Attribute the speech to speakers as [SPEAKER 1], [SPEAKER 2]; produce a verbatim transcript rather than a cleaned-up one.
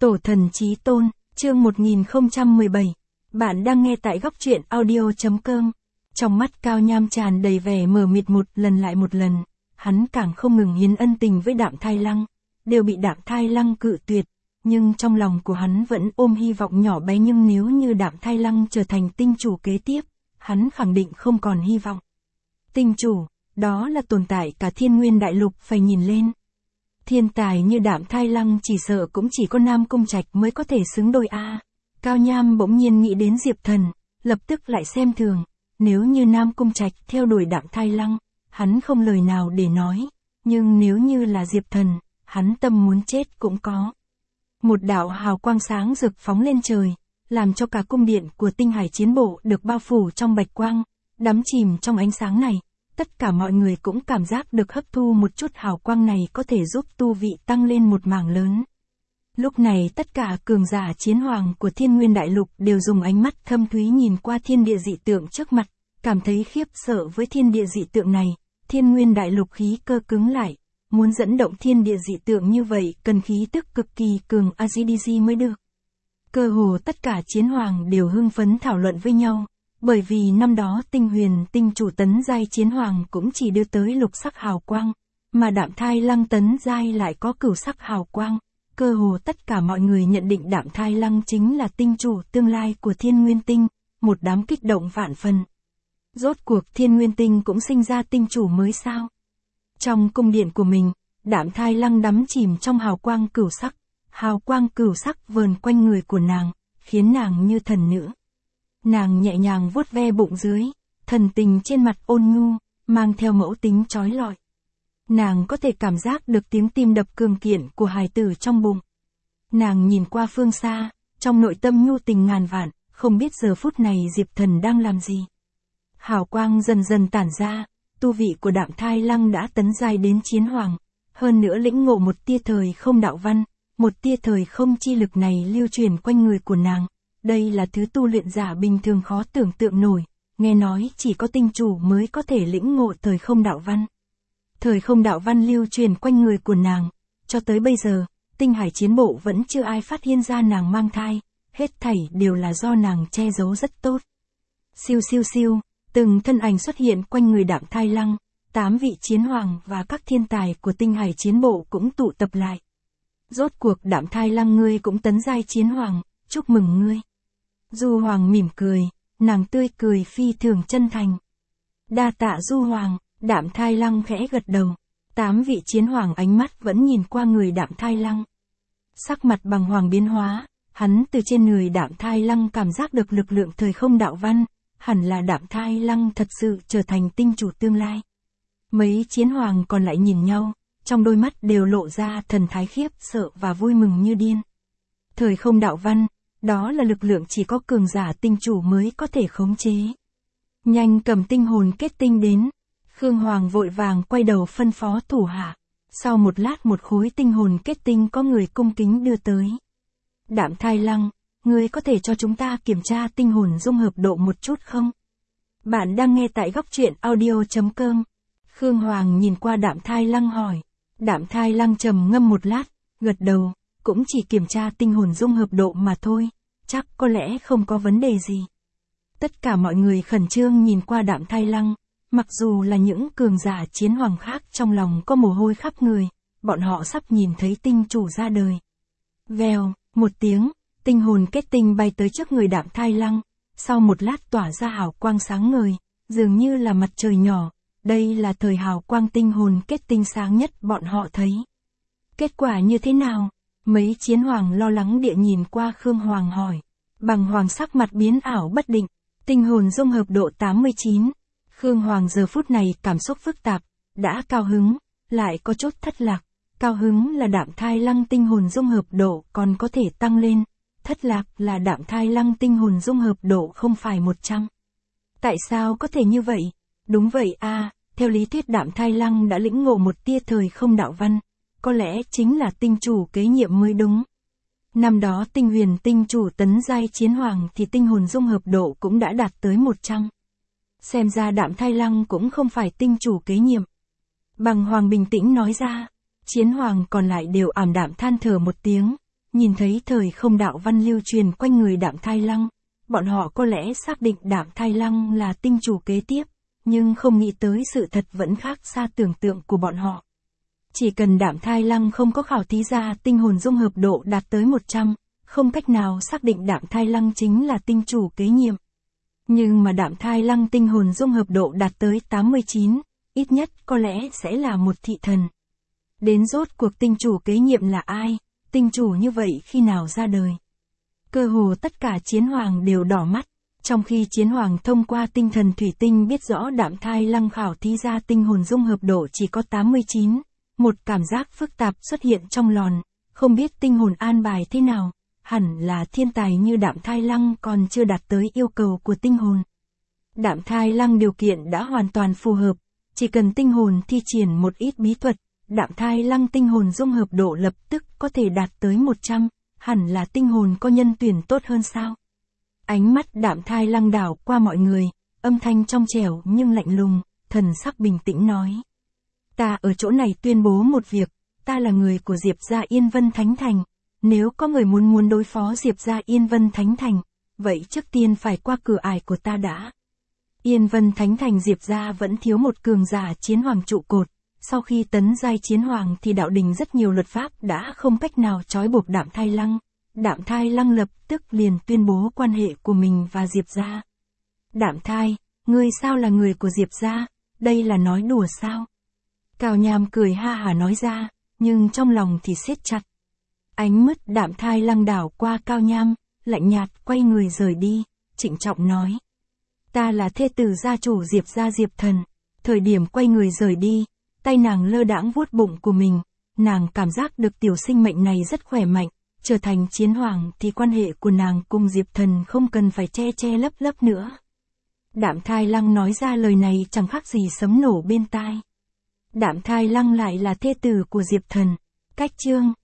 [SPEAKER 1] Tổ thần chí tôn, chương một nghìn không trăm mười bảy. Bạn đang nghe tại góc truyện audio.com. Trong mắt Cao Nham tràn đầy vẻ mờ mịt một lần lại một lần, hắn càng không ngừng hiến ân tình với Đạm Thai Lăng, đều bị Đạm Thai Lăng cự tuyệt, nhưng trong lòng của hắn vẫn ôm hy vọng nhỏ bé, nhưng nếu như Đạm Thai Lăng trở thành tinh chủ kế tiếp, hắn khẳng định không còn hy vọng. Tinh chủ, đó là tồn tại cả thiên nguyên đại lục phải nhìn lên. Thiên tài như Đạm Thai Lăng chỉ sợ cũng chỉ có Nam Cung Trạch mới có thể xứng đôi a. Cao Nham bỗng nhiên nghĩ đến Diệp Thần, lập tức lại xem thường, nếu như Nam Cung Trạch theo đuổi Đạm Thai Lăng, hắn không lời nào để nói, nhưng nếu như là Diệp Thần, hắn tâm muốn chết cũng có. Một đạo hào quang sáng rực phóng lên trời, làm cho cả cung điện của Tinh Hải Chiến Bộ được bao phủ trong bạch quang, đắm chìm trong ánh sáng này. Tất cả mọi người cũng cảm giác được hấp thu một chút hào quang này có thể giúp tu vị tăng lên một mảng lớn. Lúc này tất cả cường giả chiến hoàng của thiên nguyên đại lục đều dùng ánh mắt thâm thúy nhìn qua thiên địa dị tượng trước mặt, cảm thấy khiếp sợ với thiên địa dị tượng này. Thiên nguyên đại lục khí cơ cứng lại, muốn dẫn động thiên địa dị tượng như vậy cần khí tức cực kỳ cường a đê giê mới được. Cơ hồ tất cả chiến hoàng đều hưng phấn thảo luận với nhau. Bởi vì năm đó Tinh Huyền tinh chủ tấn giai chiến hoàng cũng chỉ đưa tới lục sắc hào quang, mà Đạm Thai Lăng tấn giai lại có cửu sắc hào quang. Cơ hồ tất cả mọi người nhận định Đạm Thai Lăng chính là tinh chủ tương lai của Thiên Nguyên Tinh, một đám kích động vạn phần. Rốt cuộc Thiên Nguyên Tinh cũng sinh ra tinh chủ mới sao? Trong cung điện của mình, Đạm Thai Lăng đắm chìm trong hào quang cửu sắc, hào quang cửu sắc vờn quanh người của nàng, khiến nàng như thần nữ. Nàng nhẹ nhàng vuốt ve bụng dưới, thần tình trên mặt ôn nhu, mang theo mẫu tính trói lọi. Nàng có thể cảm giác được tiếng tim đập cường kiện của hài tử trong bụng. Nàng nhìn qua phương xa, trong nội tâm nhu tình ngàn vạn, không biết giờ phút này Diệp Thần đang làm gì. Hào quang dần dần tản ra, tu vị của Đạm Thai Lăng đã tấn giai đến chiến hoàng, hơn nữa lĩnh ngộ một tia thời không đạo văn, một tia thời không chi lực này lưu truyền quanh người của nàng. Đây là thứ tu luyện giả bình thường khó tưởng tượng nổi, nghe nói chỉ có tinh chủ mới có thể lĩnh ngộ thời không đạo văn. Thời không đạo văn lưu truyền quanh người của nàng, cho tới bây giờ, Tinh Hải Chiến Bộ vẫn chưa ai phát hiện ra nàng mang thai, hết thảy đều là do nàng che giấu rất tốt. Siêu siêu siêu, từng thân ảnh xuất hiện quanh người Đạm Thai Lăng, tám vị chiến hoàng và các thiên tài của Tinh Hải Chiến Bộ cũng tụ tập lại. Rốt cuộc Đạm Thai Lăng ngươi cũng tấn giai chiến hoàng, chúc mừng ngươi. Du Hoàng mỉm cười, nàng tươi cười phi thường chân thành. Đa tạ Du Hoàng, Đạm Thai Lăng khẽ gật đầu. Tám vị chiến hoàng ánh mắt vẫn nhìn qua người Đạm Thai Lăng. Sắc mặt bằng hoàng biến hóa, hắn từ trên người Đạm Thai Lăng cảm giác được lực lượng thời không đạo văn, hẳn là Đạm Thai Lăng thật sự trở thành tinh chủ tương lai. Mấy chiến hoàng còn lại nhìn nhau, trong đôi mắt đều lộ ra thần thái khiếp sợ và vui mừng như điên. Thời không đạo văn, đó là lực lượng chỉ có cường giả tinh chủ mới có thể khống chế. Nhanh cầm tinh hồn kết tinh đến. Khương Hoàng vội vàng quay đầu phân phó thủ hạ. Sau một lát một khối tinh hồn kết tinh có người cung kính đưa tới. Đạm Thai Lăng, ngươi có thể cho chúng ta kiểm tra tinh hồn dung hợp độ một chút không? Bạn đang nghe tại góc truyện audio.com. Khương Hoàng nhìn qua Đạm Thai Lăng hỏi. Đạm Thai Lăng trầm ngâm một lát, gật đầu. Cũng chỉ kiểm tra tinh hồn dung hợp độ mà thôi, chắc có lẽ không có vấn đề gì. Tất cả mọi người khẩn trương nhìn qua Đạm Thai Lăng, mặc dù là những cường giả chiến hoàng khác trong lòng có mồ hôi khắp người, bọn họ sắp nhìn thấy tinh chủ ra đời. Vèo, một tiếng, tinh hồn kết tinh bay tới trước người Đạm Thai Lăng, sau một lát tỏa ra hào quang sáng ngời, dường như là mặt trời nhỏ, đây là thời hào quang tinh hồn kết tinh sáng nhất bọn họ thấy. Kết quả như thế nào? Mấy chiến hoàng lo lắng địa nhìn qua Khương Hoàng hỏi. Bằng Hoàng sắc mặt biến ảo bất định. Tinh hồn dung hợp độ tám mươi chín. Khương Hoàng giờ phút này cảm xúc phức tạp. Đã cao hứng, lại có chút thất lạc. Cao hứng là Đạm Thai Lăng tinh hồn dung hợp độ còn có thể tăng lên. Thất lạc là Đạm Thai Lăng tinh hồn dung hợp độ không phải một trăm. Tại sao có thể như vậy? Đúng vậy a, theo lý thuyết Đạm Thai Lăng đã lĩnh ngộ một tia thời không đạo văn. Có lẽ chính là tinh chủ kế nhiệm mới đúng. Năm đó Tinh Huyền tinh chủ tấn giai chiến hoàng thì tinh hồn dung hợp độ cũng đã đạt tới một trăm. Xem ra Đạm Thai Lăng cũng không phải tinh chủ kế nhiệm. Bằng Hoàng bình tĩnh nói ra. Chiến hoàng còn lại đều ảm đạm than thở một tiếng. nhìn thấy thời không đạo văn lưu truyền quanh người Đạm Thai Lăng, bọn họ có lẽ xác định Đạm Thai Lăng là tinh chủ kế tiếp, nhưng không nghĩ tới sự thật vẫn khác xa tưởng tượng của bọn họ. Chỉ cần Đạm Thai Lăng không có khảo thí ra tinh hồn dung hợp độ đạt tới một trăm, không cách nào xác định Đạm Thai Lăng chính là tinh chủ kế nhiệm. Nhưng mà Đạm Thai Lăng tinh hồn dung hợp độ đạt tới tám mươi chín, ít nhất có lẽ sẽ là một thị thần. Đến rốt cuộc tinh chủ kế nhiệm là ai, tinh chủ như vậy khi nào ra đời? Cơ hồ tất cả chiến hoàng đều đỏ mắt, trong khi chiến hoàng thông qua tinh thần thủy tinh biết rõ Đạm Thai Lăng khảo thí ra tinh hồn dung hợp độ chỉ có tám mươi chín, một cảm giác phức tạp xuất hiện trong lòn, không biết tinh hồn an bài thế nào, hẳn là thiên tài như Đạm Thai Lăng còn chưa đạt tới yêu cầu của tinh hồn. Đạm Thai Lăng điều kiện đã hoàn toàn phù hợp, chỉ cần tinh hồn thi triển một ít bí thuật, Đạm Thai Lăng tinh hồn dung hợp độ lập tức có thể đạt tới một trăm, hẳn là tinh hồn có nhân tuyển tốt hơn sao? Ánh mắt Đạm Thai Lăng đảo qua mọi người, âm thanh trong trẻo nhưng lạnh lùng, thần sắc bình tĩnh nói. Ta ở chỗ này tuyên bố một việc, ta là người của Diệp gia Yên Vân Thánh Thành, nếu có người muốn muốn đối phó Diệp gia Yên Vân Thánh Thành, vậy trước tiên phải qua cửa ải của ta đã. Yên Vân Thánh Thành Diệp gia vẫn thiếu một cường giả chiến hoàng trụ cột, sau khi tấn giai chiến hoàng thì đạo đình rất nhiều luật pháp đã không cách nào trói buộc Đạm Thai Lăng. Đạm Thai Lăng lập tức liền tuyên bố quan hệ của mình và Diệp gia. Đạm Thai, ngươi sao là người của Diệp gia, đây là nói đùa sao? Cao Nham cười ha hả nói ra, nhưng trong lòng thì siết chặt. Ánh mắt Đạm Thai Lăng đảo qua Cao Nham, lạnh nhạt quay người rời đi, trịnh trọng nói. Ta là thê tử gia chủ Diệp gia Diệp Thần. Thời điểm quay người rời đi, tay nàng lơ đãng vuốt bụng của mình, nàng cảm giác được tiểu sinh mệnh này rất khỏe mạnh, trở thành chiến hoàng thì quan hệ của nàng cùng Diệp Thần không cần phải che che lấp lấp nữa. Đạm Thai Lăng nói ra lời này chẳng khác gì sấm nổ bên tai. Đạm Thai Lăng lại là thê tử của Diệp Thần. Cách chương